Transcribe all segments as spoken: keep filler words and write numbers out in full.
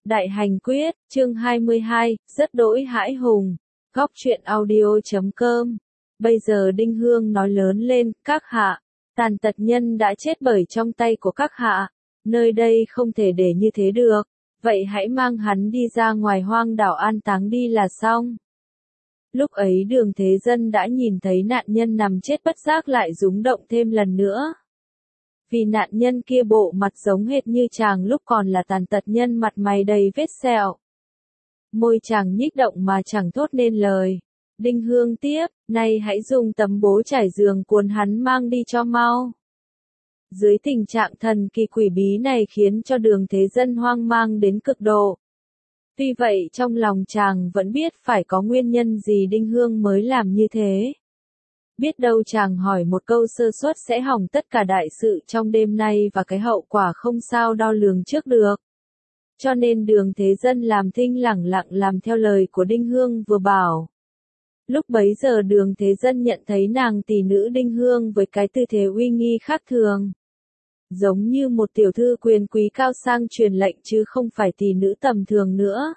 Đại hành quyết, chương hai mươi hai, rất đỗi hãi hùng. Góc truyện audio chấm com. Bây giờ Đinh Hương nói lớn lên, các hạ, tàn tật nhân đã chết bởi trong tay của các hạ. Nơi đây không thể để như thế được. Vậy hãy mang hắn đi ra ngoài hoang đảo an táng đi là xong. Lúc ấy Đường Thế Dân đã nhìn thấy nạn nhân nằm chết bất giác lại rúng động thêm lần nữa. Vì nạn nhân kia bộ mặt giống hệt như chàng lúc còn là tàn tật nhân, mặt mày đầy vết sẹo. Môi chàng nhích động mà chẳng thốt nên lời. Đinh Hương tiếp, nay hãy dùng tấm bố trải giường cuốn hắn mang đi cho mau. Dưới tình trạng thần kỳ quỷ bí này khiến cho Đường Thế Dân hoang mang đến cực độ. Tuy vậy trong lòng chàng vẫn biết phải có nguyên nhân gì Đinh Hương mới làm như thế. Biết đâu chàng hỏi một câu sơ suất sẽ hỏng tất cả đại sự trong đêm nay và cái hậu quả không sao đo lường trước được. Cho nên Đường Thế Dân làm thinh lẳng lặng làm theo lời của Đinh Hương vừa bảo. Lúc bấy giờ Đường Thế Dân nhận thấy nàng tỷ nữ Đinh Hương với cái tư thế uy nghi khác thường. Giống như một tiểu thư quyền quý cao sang truyền lệnh chứ không phải tỷ nữ tầm thường nữa.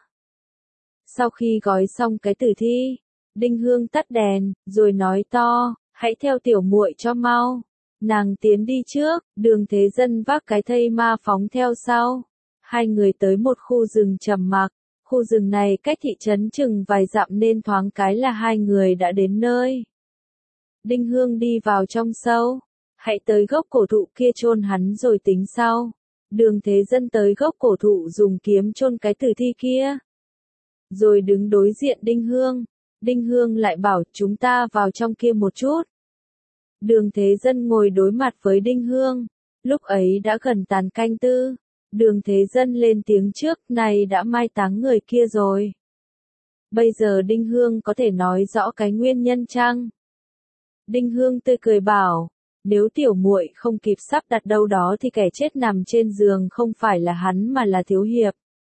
Sau khi gói xong cái tử thi, Đinh Hương tắt đèn, rồi nói to, hãy theo tiểu muội cho mau. Nàng tiến đi trước, Đường Thế Dân vác cái thây ma phóng theo sau. Hai người tới một khu rừng trầm mặc, khu rừng này cách thị trấn chừng vài dặm nên thoáng cái là hai người đã đến nơi. Đinh Hương đi vào trong sâu, hãy tới gốc cổ thụ kia chôn hắn rồi tính sau. Đường Thế Dân tới gốc cổ thụ dùng kiếm chôn cái tử thi kia. Rồi đứng đối diện Đinh Hương. Đinh Hương lại bảo chúng ta vào trong kia một chút. Đường Thế Dân ngồi đối mặt với Đinh Hương. Lúc ấy đã gần tàn canh tư. Đường Thế Dân lên tiếng trước, này đã mai táng người kia rồi. Bây giờ Đinh Hương có thể nói rõ cái nguyên nhân chăng? Đinh Hương tươi cười bảo, nếu tiểu muội không kịp sắp đặt đâu đó thì kẻ chết nằm trên giường không phải là hắn mà là Thiếu Hiệp.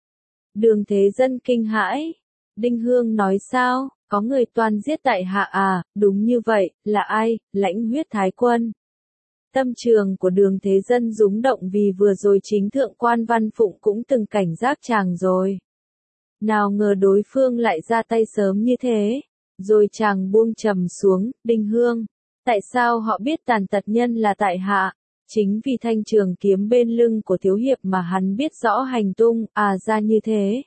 Đường Thế Dân kinh hãi. Đinh Hương nói sao, có người toan giết tại hạ à, đúng như vậy, là ai, Lãnh Huyết Thái Quân. Tâm trường của Đường Thế Dân rúng động vì vừa rồi chính thượng quan Văn Phụng cũng từng cảnh giác chàng rồi. Nào ngờ đối phương lại ra tay sớm như thế. Rồi chàng buông trầm xuống, Đinh Hương. Tại sao họ biết tàn tật nhân là tại hạ? Chính vì thanh trường kiếm bên lưng của Thiếu Hiệp mà hắn biết rõ hành tung, à ra như thế.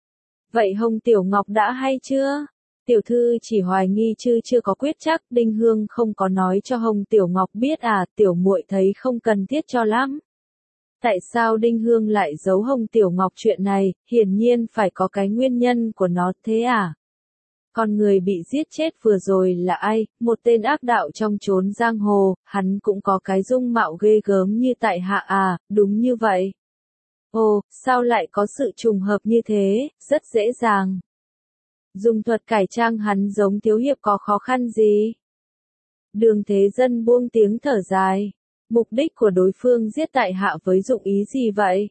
Vậy Hồng Tiểu Ngọc đã hay chưa? Tiểu thư chỉ hoài nghi chứ chưa có quyết chắc. Đinh Hương không có nói cho Hồng Tiểu Ngọc biết à, tiểu muội thấy không cần thiết cho lắm. Tại sao Đinh Hương lại giấu Hồng Tiểu Ngọc chuyện này, hiển nhiên phải có cái nguyên nhân của nó thế à? Con người bị giết chết vừa rồi là ai? Một tên ác đạo trong chốn giang hồ, hắn cũng có cái dung mạo ghê gớm như tại hạ à, đúng như vậy. Ồ, sao lại có sự trùng hợp như thế, rất dễ dàng. Dùng thuật cải trang hắn giống Thiếu Hiệp có khó khăn gì? Đường Thế Dân buông tiếng thở dài. Mục đích của đối phương giết tại hạ với dụng ý gì vậy?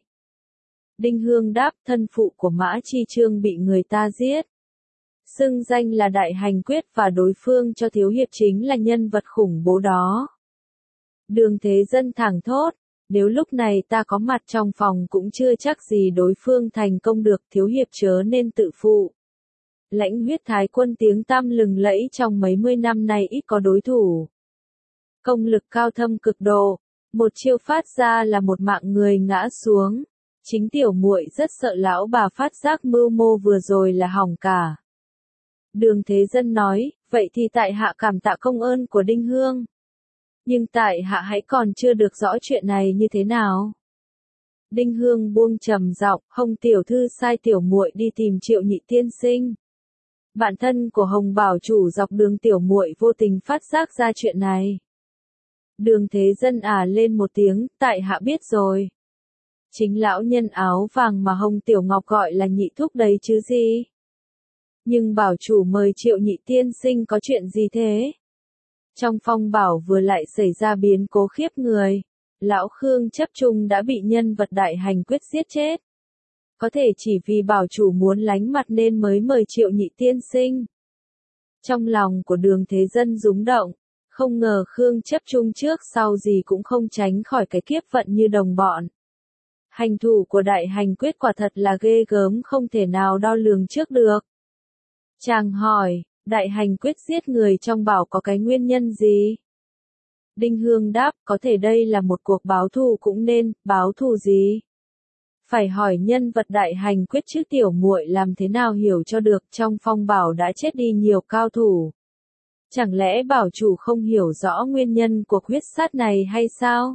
Đinh Hương đáp, thân phụ của Mã Chi Trương bị người ta giết. Xưng danh là Đại Hành Quyết và đối phương cho Thiếu Hiệp chính là nhân vật khủng bố đó. Đường Thế Dân thẳng thốt, nếu lúc này ta có mặt trong phòng cũng chưa chắc gì đối phương thành công được, Thiếu Hiệp chớ nên tự phụ. Lãnh Huyết Thái Quân tiếng tăm lừng lẫy trong mấy mươi năm nay ít có đối thủ. Công lực cao thâm cực độ, một chiêu phát ra là một mạng người ngã xuống. Chính tiểu muội rất sợ lão bà phát giác mưu mô vừa rồi là hỏng cả. Đường Thế Dân nói, vậy thì tại hạ cảm tạ công ơn của Đinh Hương. Nhưng tại hạ hãy còn chưa được rõ chuyện này như thế nào. Đinh Hương buông trầm giọng, Hồng tiểu thư sai tiểu muội đi tìm Triệu Nhị tiên sinh. Bạn thân của Hồng bảo chủ dọc đường tiểu muội vô tình phát giác ra chuyện này. Đường Thế Dân à lên một tiếng, tại hạ biết rồi. Chính lão nhân áo vàng mà Hồng Tiểu Ngọc gọi là nhị thúc đấy chứ gì. Nhưng bảo chủ mời Triệu Nhị tiên sinh có chuyện gì thế? Trong phong bảo vừa lại xảy ra biến cố khiếp người. Lão Khương Chấp Trung đã bị nhân vật Đại Hành Quyết giết chết. Có thể chỉ vì bảo chủ muốn lánh mặt nên mới mời Triệu Nhị tiên sinh. Trong lòng của Đường Thế Dân rúng động. Không ngờ Khương Chấp Trung trước sau gì cũng không tránh khỏi cái kiếp vận như đồng bọn. Hành thủ của đại hành quyết quả thật là ghê gớm không thể nào đo lường trước được. Chàng hỏi, đại hành quyết giết người trong bảo có cái nguyên nhân gì? Đinh Hương đáp, có thể đây là một cuộc báo thù cũng nên, báo thù gì? Phải hỏi nhân vật đại hành quyết chứ tiểu muội làm thế nào hiểu cho được, trong phong bảo đã chết đi nhiều cao thủ. Chẳng lẽ bảo chủ không hiểu rõ nguyên nhân cuộc huyết sát này hay sao?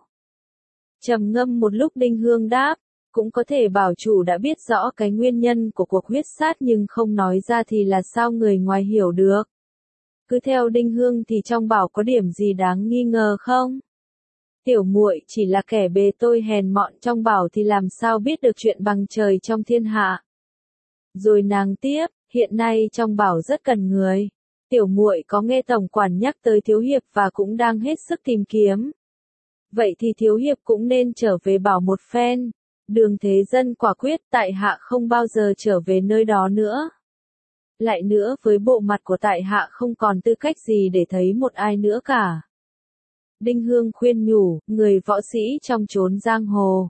Trầm ngâm một lúc Đinh Hương đáp, cũng có thể bảo chủ đã biết rõ cái nguyên nhân của cuộc huyết sát nhưng không nói ra thì là sao người ngoài hiểu được. Cứ theo Đinh Hương thì trong bảo có điểm gì đáng nghi ngờ không? Tiểu muội chỉ là kẻ bề tôi hèn mọn trong bảo thì làm sao biết được chuyện bằng trời trong thiên hạ. Rồi nàng tiếp, hiện nay trong bảo rất cần người. Tiểu muội có nghe tổng quản nhắc tới thiếu hiệp và cũng đang hết sức tìm kiếm. Vậy thì thiếu hiệp cũng nên trở về bảo một phen. Đường Thế Dân quả quyết tại hạ không bao giờ trở về nơi đó nữa. Lại nữa với bộ mặt của tại hạ không còn tư cách gì để thấy một ai nữa cả. Đinh Hương khuyên nhủ, người võ sĩ trong chốn giang hồ.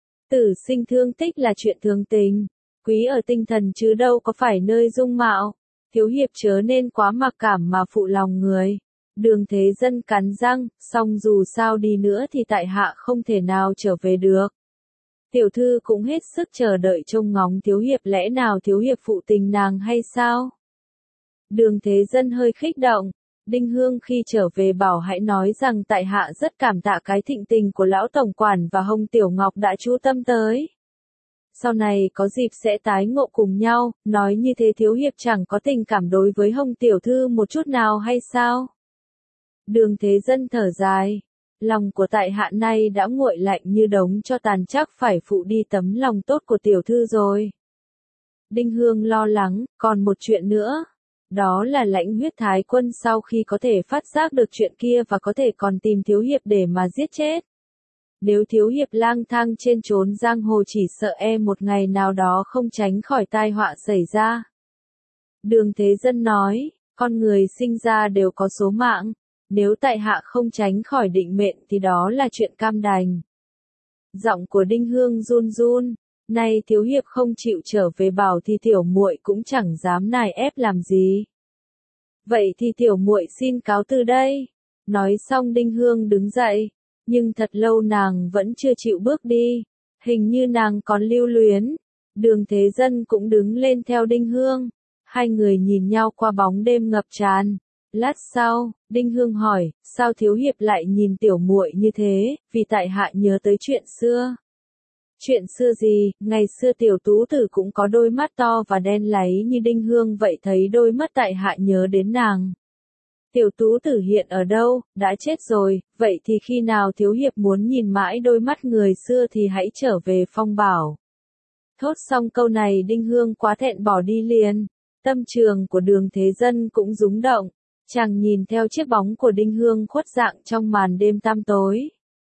Tử sinh thương tích là chuyện thường tình, quý ở tinh thần chứ đâu có phải nơi dung mạo. Thiếu hiệp chớ nên quá mặc cảm mà phụ lòng người. Đường Thế Dân cắn răng, song dù sao đi nữa thì tại hạ không thể nào trở về được. Tiểu thư cũng hết sức chờ đợi trông ngóng thiếu hiệp, lẽ nào thiếu hiệp phụ tình nàng hay sao? Đường Thế Dân hơi khích động. Đinh Hương khi trở về bảo hãy nói rằng tại hạ rất cảm tạ cái thịnh tình của lão tổng quản và Hồng Tiểu Ngọc đã chú tâm tới. Sau này có dịp sẽ tái ngộ cùng nhau, nói như thế thiếu hiệp chẳng có tình cảm đối với Hồng Tiểu Thư một chút nào hay sao? Đường Thế Dân thở dài. Lòng của tại hạ nay đã nguội lạnh như đống cho tàn, chắc phải phụ đi tấm lòng tốt của Tiểu Thư rồi. Đinh Hương lo lắng, còn một chuyện nữa. Đó là Lãnh Huyết Thái Quân sau khi có thể phát giác được chuyện kia và có thể còn tìm thiếu hiệp để mà giết chết. Nếu thiếu hiệp lang thang trên chốn giang hồ chỉ sợ e một ngày nào đó không tránh khỏi tai họa xảy ra. Đường Thế Dân nói, con người sinh ra đều có số mạng, nếu tại hạ không tránh khỏi định mệnh thì đó là chuyện cam đành. Giọng của Đinh Hương run run, nay thiếu hiệp không chịu trở về bảo thì tiểu muội cũng chẳng dám nài ép làm gì. Vậy thì tiểu muội xin cáo từ đây. Nói xong Đinh Hương đứng dậy, nhưng thật lâu nàng vẫn chưa chịu bước đi, hình như nàng còn lưu luyến. Đường Thế Dân cũng đứng lên theo Đinh Hương, hai người nhìn nhau qua bóng đêm ngập tràn. Lát sau, Đinh Hương hỏi, sao thiếu hiệp lại nhìn tiểu muội như thế, vì tại hạ nhớ tới chuyện xưa. Chuyện xưa gì, ngày xưa tiểu tú tử cũng có đôi mắt to và đen láy như Đinh Hương vậy, thấy đôi mắt tại hạ nhớ đến nàng. Tiểu tú tử hiện ở đâu, đã chết rồi, vậy thì khi nào thiếu hiệp muốn nhìn mãi đôi mắt người xưa thì hãy trở về phong bảo. Thốt xong câu này Đinh Hương quá thẹn bỏ đi liền, tâm trường của Đường Thế Dân cũng rúng động, chàng nhìn theo chiếc bóng của Đinh Hương khuất dạng trong màn đêm tăm tối.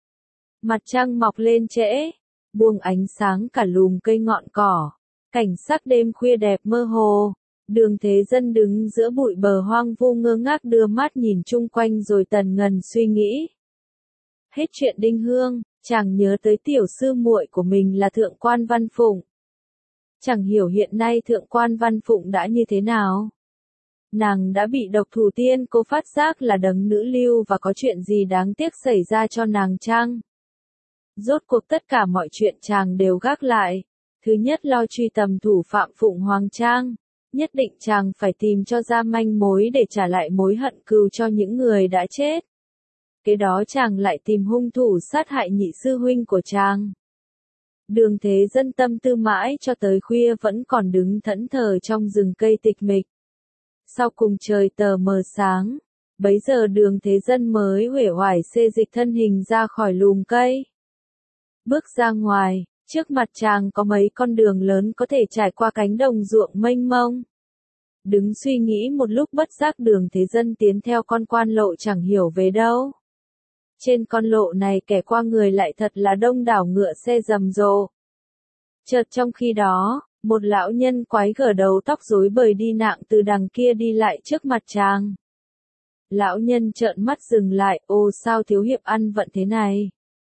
Mặt trăng mọc lên trễ, buông ánh sáng cả lùm cây ngọn cỏ, cảnh sắc đêm khuya đẹp mơ hồ. Đường Thế Dân đứng giữa bụi bờ hoang vu ngơ ngác đưa mắt nhìn chung quanh rồi tần ngần suy nghĩ. Hết chuyện Đinh Hương, chàng nhớ tới tiểu sư muội của mình là Thượng quan Văn Phụng. Chẳng hiểu hiện nay Thượng quan Văn Phụng đã như thế nào. Nàng đã bị độc thủ tiên cô phát giác là đấng nữ lưu và có chuyện gì đáng tiếc xảy ra cho nàng chăng? Rốt cuộc tất cả mọi chuyện chàng đều gác lại. Thứ nhất lo truy tầm thủ phạm Phụng Hoàng Trang. Nhất định chàng phải tìm cho ra manh mối để trả lại mối hận cừu cho những người đã chết. Kế đó chàng lại tìm hung thủ sát hại nhị sư huynh của chàng. Đường Thế Dân tâm tư mãi cho tới khuya vẫn còn đứng thẫn thờ trong rừng cây tịch mịch. Sau cùng trời tờ mờ sáng, bấy giờ Đường Thế Dân mới uể oải xê dịch thân hình ra khỏi lùm cây. Bước ra ngoài, trước mặt chàng có mấy con đường lớn có thể trải qua cánh đồng ruộng mênh mông. Đứng suy nghĩ một lúc bất giác Đường Thế Dân tiến theo con quan lộ chẳng hiểu về đâu. Trên con lộ này kẻ qua người lại thật là đông đảo ngựa xe rầm rộ. Chợt trong khi đó, một lão nhân quái gở đầu tóc rối bời đi nạng từ đằng kia đi lại trước mặt chàng. Lão nhân trợn mắt dừng lại, ô sao thiếu hiệp ăn vận thế này?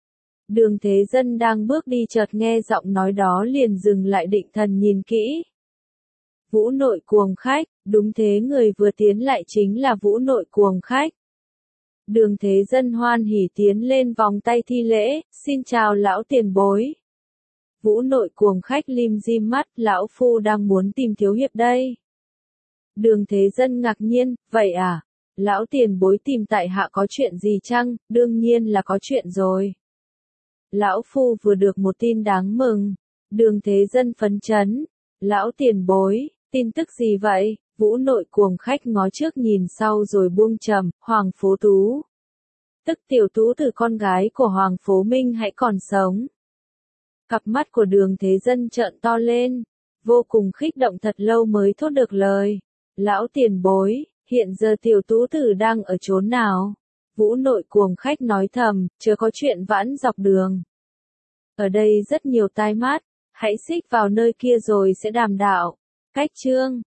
Đường Thế Dân đang bước đi chợt nghe giọng nói đó liền dừng lại định thần nhìn kỹ. Vũ Nội Cuồng Khách, đúng thế, người vừa tiến lại chính là Vũ Nội Cuồng Khách. Đường Thế Dân hoan hỉ tiến lên vòng tay thi lễ, xin chào lão tiền bối. Vũ Nội Cuồng Khách lim dim mắt, lão phu đang muốn tìm thiếu hiệp đây. Đường Thế Dân ngạc nhiên, vậy à? Lão tiền bối tìm tại hạ có chuyện gì chăng? Đương nhiên là có chuyện rồi. Lão phu vừa được một tin đáng mừng. Đường Thế Dân phấn chấn. Lão tiền bối, tin tức gì vậy? Vũ Nội Cuồng Khách ngó trước nhìn sau rồi buông trầm, Hoàng Phố Tú. Tức tiểu Tú từ con gái của Hoàng Phố Minh hãy còn sống. Cặp mắt của Đường Thế Dân trợn to lên, vô cùng kích động thật lâu mới thốt được lời. Lão tiền bối, hiện giờ tiểu Tú tử đang ở chốn nào? Vũ Nội Cuồng Khách nói thầm, chớ có chuyện vãn dọc đường. Ở đây rất nhiều tai mắt, hãy xích vào nơi kia rồi sẽ đàm đạo. Cách chương